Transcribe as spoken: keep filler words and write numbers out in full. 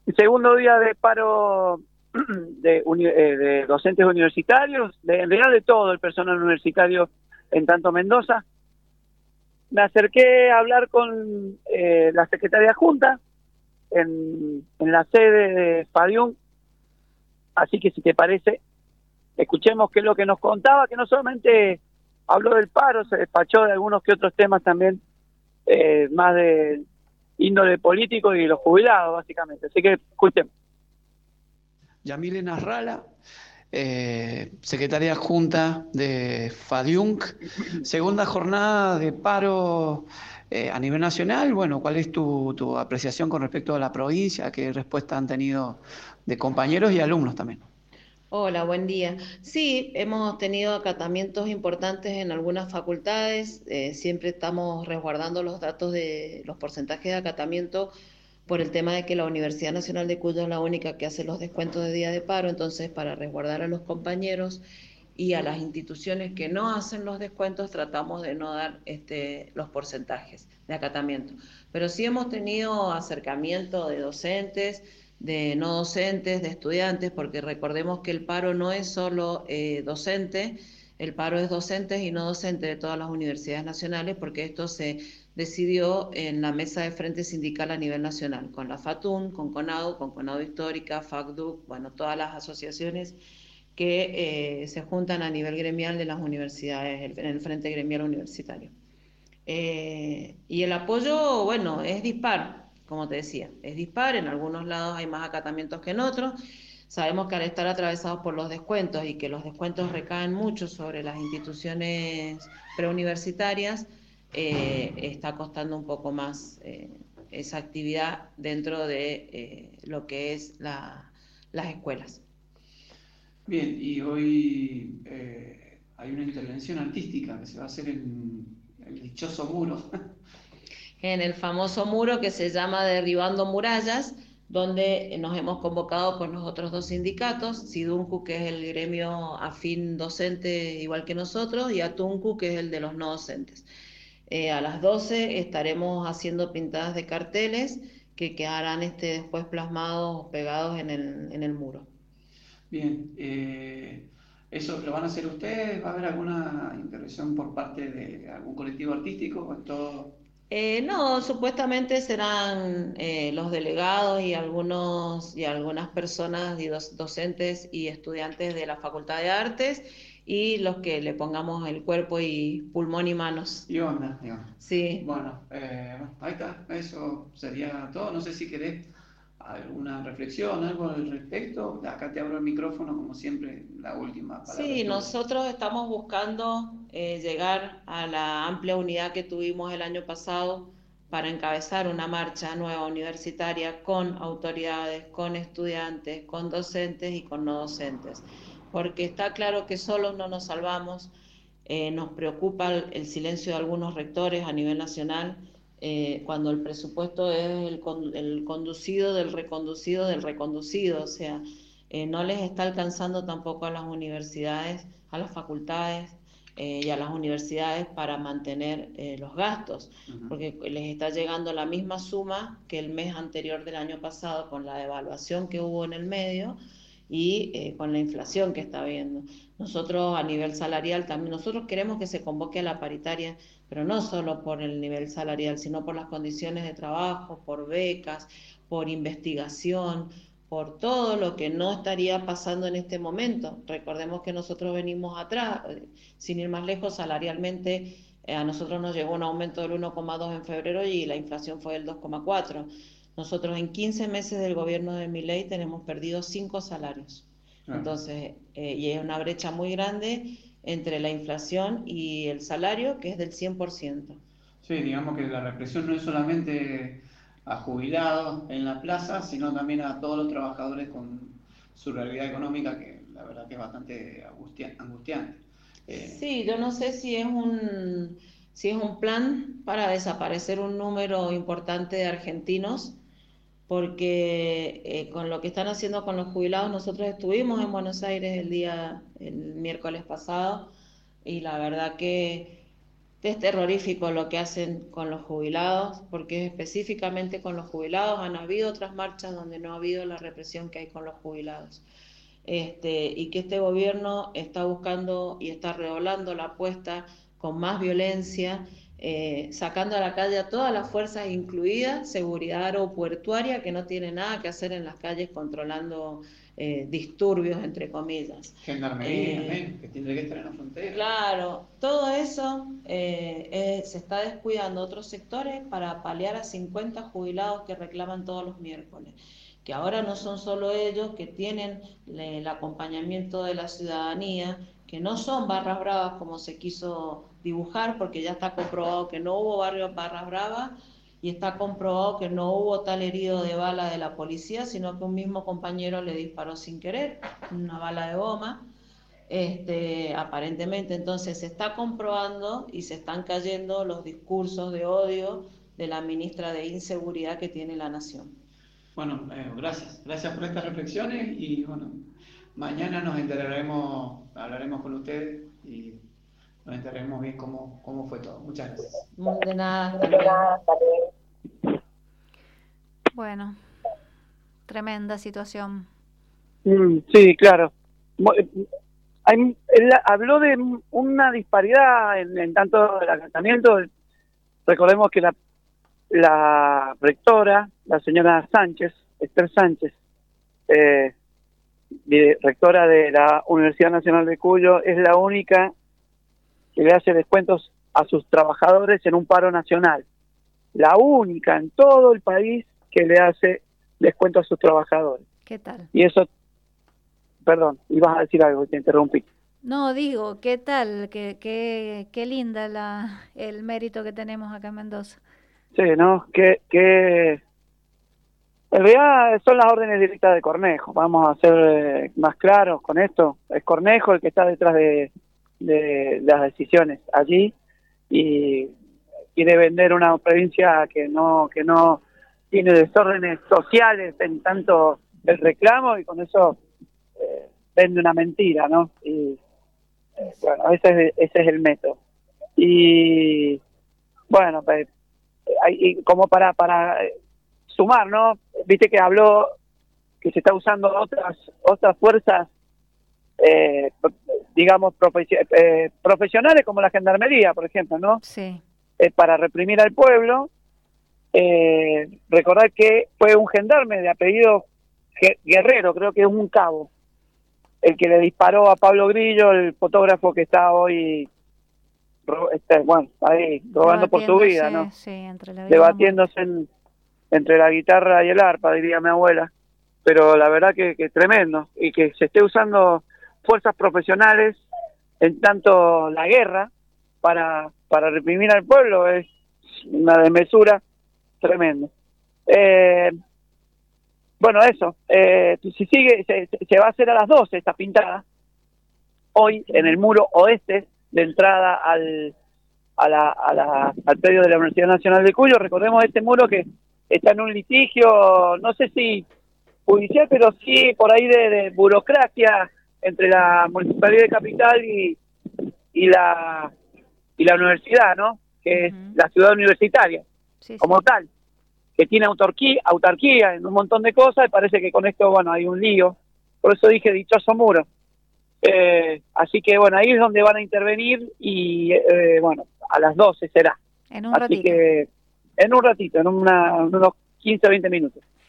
Segundo día de paro de, uni- eh, de docentes universitarios, de, en realidad de todo el personal universitario en tanto Mendoza. Me acerqué a hablar con eh, la secretaria junta en, en la sede de FADIUM, así que si te parece, escuchemos qué es lo que nos contaba, que no solamente habló del paro, se despachó de algunos que otros temas también, eh, más de índole político y los jubilados, básicamente. Así que escuchemos. Yamile Nasralla, eh, secretaria adjunta de FADIUNC, segunda jornada de paro eh, a nivel nacional. Bueno, ¿cuál es tu, tu apreciación con respecto a la provincia? ¿Qué respuesta han tenido de compañeros y alumnos también? Hola, buen día. Sí, hemos tenido acatamientos importantes en algunas facultades. Eh, siempre estamos resguardando los datos de los porcentajes de acatamiento por el tema de que la Universidad Nacional de Cuyo es la única que hace los descuentos de día de paro. Entonces, para resguardar a los compañeros y a las instituciones que no hacen los descuentos, tratamos de no dar este, los porcentajes de acatamiento. Pero sí hemos tenido acercamiento de docentes, de no docentes, de estudiantes, porque recordemos que el paro no es solo eh, docente, el paro es docentes y no docentes de todas las universidades nacionales, porque esto se decidió en la mesa de frente sindical a nivel nacional, con la FATUN, con CONADU, con CONADU Histórica, FACDUC, bueno, todas las asociaciones que eh, se juntan a nivel gremial de las universidades, en el Frente Gremial Universitario. Eh, y el apoyo, bueno, es dispar, como te decía, es dispar, en algunos lados hay más acatamientos que en otros. Sabemos que al estar atravesados por los descuentos y que los descuentos recaen mucho sobre las instituciones preuniversitarias, eh, está costando un poco más eh, esa actividad dentro de eh, lo que es la, las escuelas. Bien, y hoy eh, hay una intervención artística que se va a hacer en el dichoso muro. En el famoso muro que se llama Derribando Murallas, donde nos hemos convocado con los otros dos sindicatos, SIDUNCU, que es el gremio afín docente igual que nosotros, y ATUNCU, que es el de los no docentes. Eh, a las doce estaremos haciendo pintadas de carteles que quedarán este, después plasmados o pegados en el, en el muro. Bien, eh, ¿eso lo van a hacer ustedes? ¿Va a haber alguna intervención por parte de algún colectivo artístico? ¿O es todo? Eh, no, supuestamente serán eh, los delegados y algunos y algunas personas y dos- docentes y estudiantes de la Facultad de Artes y los que le pongamos el cuerpo y pulmón y manos. Y onda, digamos. Sí. Bueno, eh, bueno, ahí está, eso sería todo. No sé si querés alguna reflexión, algo al respecto. Acá te abro el micrófono, como siempre, la última palabra Sí, es tuya. nosotros estamos buscando eh, llegar a la amplia unidad que tuvimos el año pasado para encabezar una marcha nueva universitaria con autoridades, con estudiantes, con docentes y con no docentes, porque está claro que solos no nos salvamos. Eh, nos preocupa el, el silencio de algunos rectores a nivel nacional, eh, cuando el presupuesto es el, con, el conducido del reconducido del reconducido, o sea, eh, no les está alcanzando tampoco a las universidades, a las facultades eh, y a las universidades para mantener eh, los gastos, uh-huh. porque les está llegando la misma suma que el mes anterior del año pasado con la devaluación que hubo en el medio y eh, con la inflación que está habiendo. Nosotros a nivel salarial también, nosotros queremos que se convoque a la paritaria, pero no solo por el nivel salarial, sino por las condiciones de trabajo, por becas, por investigación, por todo lo que no estaría pasando en este momento. Recordemos que nosotros venimos atrás, sin ir más lejos, salarialmente eh, a nosotros nos llegó un aumento del uno coma dos en febrero y la inflación fue del dos coma cuatro. Nosotros en quince meses del gobierno de Milei tenemos perdido cinco salarios. Claro. Entonces, eh, y es una brecha muy grande entre la inflación y el salario, que es del cien por ciento. Sí, digamos que la represión no es solamente a jubilados en la plaza, sino también a todos los trabajadores con su realidad económica, que la verdad que es bastante angustiante. Eh... Sí, yo no sé si es un si es un plan para desaparecer un número importante de argentinos, porque eh, con lo que están haciendo con los jubilados, nosotros estuvimos en Buenos Aires el día, el miércoles pasado, y la verdad que Es terrorífico lo que hacen con los jubilados, porque específicamente con los jubilados han habido otras marchas donde no ha habido la represión que hay con los jubilados. Este, y que este gobierno está buscando y está redoblando la apuesta con más violencia, eh, sacando a la calle a todas las fuerzas, incluida seguridad aeroportuaria, que no tiene nada que hacer en las calles controlando eh, disturbios, entre comillas. Gendarmería, Eh, que tendría que estar en la frontera. Claro, todo eso eh, eh, se está descuidando otros sectores para paliar a cincuenta jubilados que reclaman todos los miércoles, que ahora no son solo ellos, que tienen el acompañamiento de la ciudadanía, que no son barras bravas como se quiso dibujar, porque ya está comprobado que no hubo barrios barras bravas y está comprobado que no hubo tal herido de bala de la policía, sino que un mismo compañero le disparó sin querer, una bala de goma. Este, aparentemente, entonces se está comprobando y se están cayendo los discursos de odio de la ministra de Inseguridad que tiene la nación. Bueno, eh, gracias, gracias por estas reflexiones y bueno, mañana nos enteraremos, hablaremos con ustedes y nos enteraremos bien cómo, cómo fue todo. Muchas gracias. De nada, hasta luego. Bueno, tremenda situación. Mm, sí, claro. Hay, él habló de una disparidad en, en tanto el acatamiento. Recordemos que la, la rectora, la señora Sánchez, Esther Sánchez, eh, rectora de la Universidad Nacional de Cuyo, es la única que le hace descuentos a sus trabajadores en un paro nacional. La única en todo el país que le hace descuentos a sus trabajadores. ¿Qué tal? Y eso... Perdón, ibas a decir algo, te interrumpí. No, digo, ¿qué tal? Qué, qué, qué linda la, el mérito que tenemos acá en Mendoza. Sí, ¿no? Que, que en realidad son las órdenes directas de Cornejo. Vamos a ser eh, más claros con esto. Es Cornejo el que está detrás de, de las decisiones allí y quiere vender una provincia que no que no tiene desórdenes sociales en tanto el reclamo y con eso eh, vende una mentira, ¿no? Y eh, bueno, ese es, ese es el método. Y bueno, pues, hay, como para para sumar, ¿no? Viste que habló que se está usando otras otras fuerzas, eh, digamos, profes- eh, profesionales como la gendarmería, por ejemplo, ¿no? Sí. Eh, para reprimir al pueblo. Eh, recordar que fue un gendarme de apellido Guerrero, creo que es un cabo, el que le disparó a Pablo Grillo, el fotógrafo que está hoy, este, bueno, ahí robando por su vida, ¿no? Sí, entre la vida debatiéndose en, entre la guitarra y el arpa, diría mi abuela. Pero la verdad que, que tremendo, y que se esté usando fuerzas profesionales en tanto la guerra para, para reprimir al pueblo es una desmesura tremenda. Eh, bueno, eso, eh, si sigue, se, se va a hacer a las doce esta pintada, hoy en el muro oeste de entrada al, a la, a la, al predio de la Universidad Nacional de Cuyo. Recordemos este muro que está en un litigio, no sé si judicial, pero sí por ahí de, de burocracia entre la Municipalidad de Capital y, y la y la universidad, ¿no? Que es Uh-huh. la ciudad universitaria, sí, como sí. tal, que tiene autarquía, autarquía en un montón de cosas, y parece que con esto, bueno, hay un lío. Por eso dije dichoso muro. Eh, así que, bueno, ahí es donde van a intervenir y, eh, bueno, a las doce será. En un así ratito. que, en un ratito, en, una, en unos quince, veinte minutos.